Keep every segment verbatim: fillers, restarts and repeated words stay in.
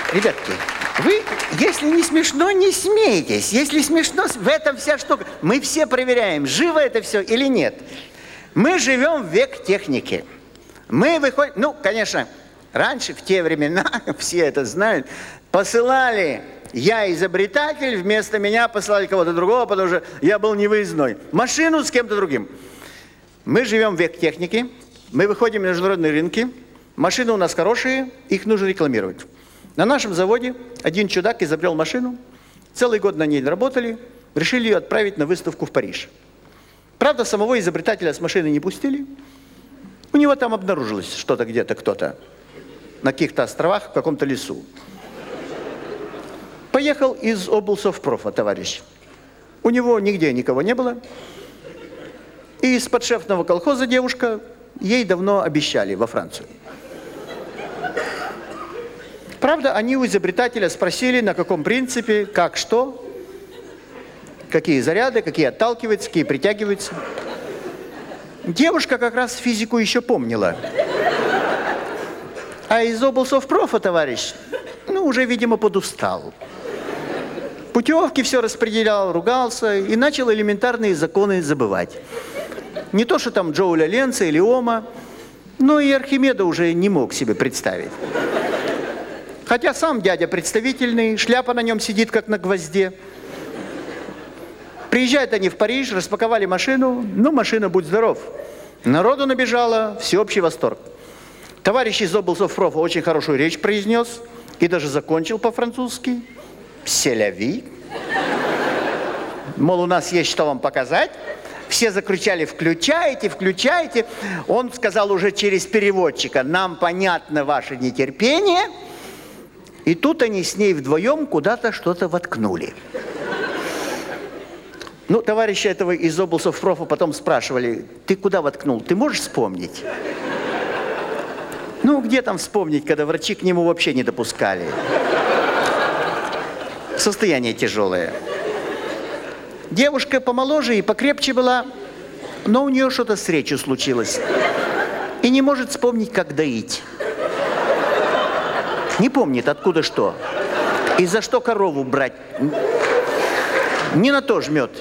Ребятки, вы, если не смешно, не смейтесь. Если смешно, в этом вся штука. Мы все проверяем, живо это все или нет. Мы живем в век техники. Мы выходим, ну, конечно, раньше, в те времена, все это знают, посылали, я изобретатель, вместо меня посылали кого-то другого, потому что я был невыездной. Машину с кем-то другим. Мы живем в век техники, мы выходим на международные рынки, машины у нас хорошие, их нужно рекламировать. На нашем заводе один чудак изобрел машину, целый год на ней работали, решили ее отправить на выставку в Париж. Правда, самого изобретателя с машины не пустили. У него там обнаружилось что-то где-то, кто-то на каких-то островах, в каком-то лесу. Поехал из облсовпрофа товарищ. У него нигде никого не было. И из подшефного колхоза девушка, ей давно обещали во Францию. Правда, они у изобретателя спросили, на каком принципе, как, что, какие заряды, какие отталкиваются, какие притягиваются. Девушка как раз физику еще помнила. А из облсовпрофа товарищ, ну, уже, видимо, подустал. Путевки все распределял, ругался и начал элементарные законы забывать. Не то, что там Джоуля Ленца или Ома, но и Архимеда уже не мог себе представить. Хотя сам дядя представительный, шляпа на нем сидит, как на гвозде. Приезжают они в Париж, распаковали машину. Ну, машина, будь здоров. Народу набежало, всеобщий восторг. Товарищ из облсовпрофа очень хорошую речь произнес и даже закончил по-французски. «Селяви». Мол, у нас есть что вам показать. Все закричали: «Включайте, включайте». Он сказал уже через переводчика: «Нам понятно ваше нетерпение». И тут они с ней вдвоем куда-то что-то воткнули. Ну, товарища этого из облсовпрофа потом спрашивали: «Ты куда воткнул? Ты можешь вспомнить?» Ну, где там вспомнить, когда врачи к нему вообще не допускали? Состояние тяжелое. Девушка помоложе и покрепче была, но у нее что-то с речью случилось. И не может вспомнить, как доить. Не помнит, откуда что. И за что корову брать. Не на то жмет.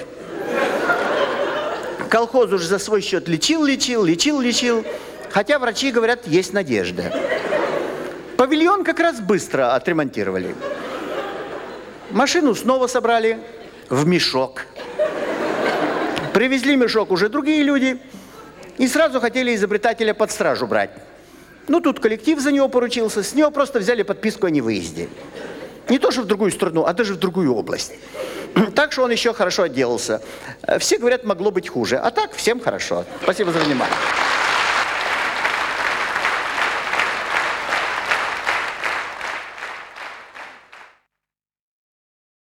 Колхоз уже за свой счет лечил, лечил, лечил, лечил. Хотя врачи говорят, есть надежда. Павильон как раз быстро отремонтировали. Машину снова собрали в мешок. Привезли мешок уже другие люди. И сразу хотели изобретателя под стражу брать. Ну, тут коллектив за него поручился. С него просто взяли подписку о невыезде. Не то, что в другую страну, а даже в другую область. Так что он еще хорошо отделался. Все говорят, могло быть хуже. А так, всем хорошо. Спасибо за внимание.